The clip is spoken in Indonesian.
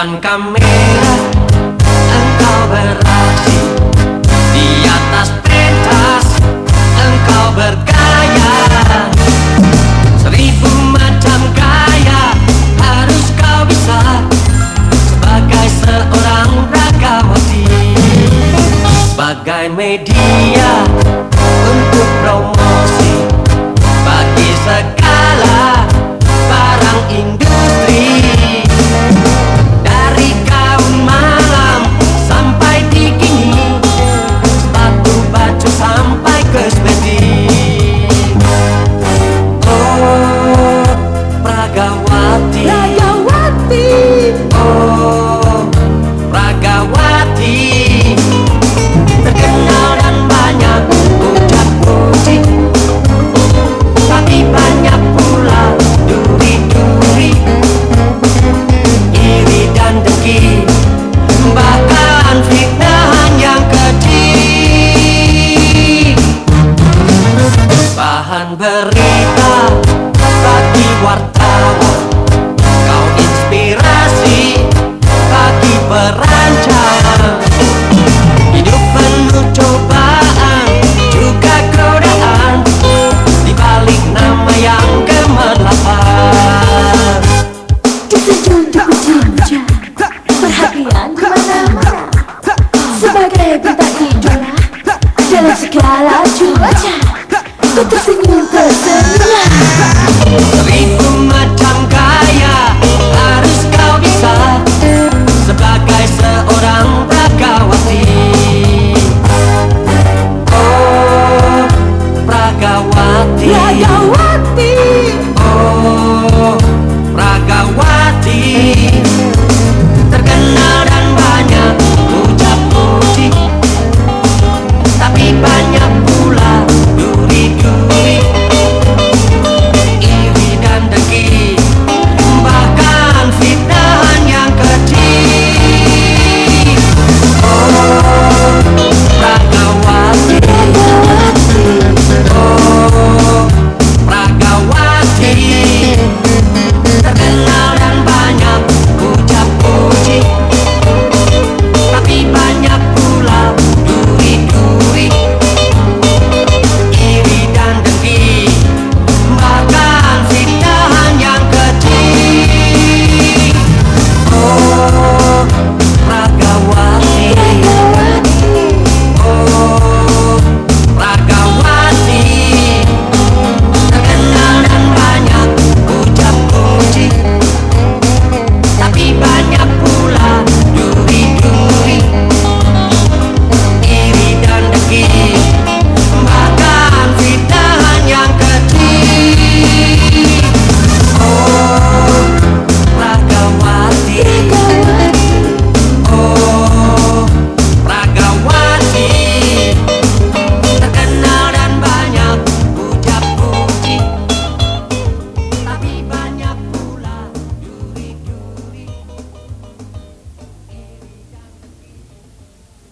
depan kamera engkau beraksi, di atas pentas engkau bergaya. Seribu macam gaya harus kau bisa sebagai seorang ragawati. Sebagai media untuk promosi bagi segala barang industri, dari gaun malam sampai bikini, sepatu baju sampai kosmetik. Oh, Pragawati, Pragawati, oh, Pragawati, terkenal dan banyak ucap puji, tapi banyak pula duri-duri, iri dan dengki, bahkan fitnahan yang keji. Bahan berita bagi wartawan, kau inspirasi bagi perancang. Hidup penuh cobaan juga godaan, di balik nama yang gemerlapan. terjun dipuja-puja, perhatian kemana-mana, sebagai bintang idola dalam segala cuaca. Kau tersenyum tersenyum. Seribu macam gaya harus kau bisa sebagai seorang Pragawati. Oh, Pragawati,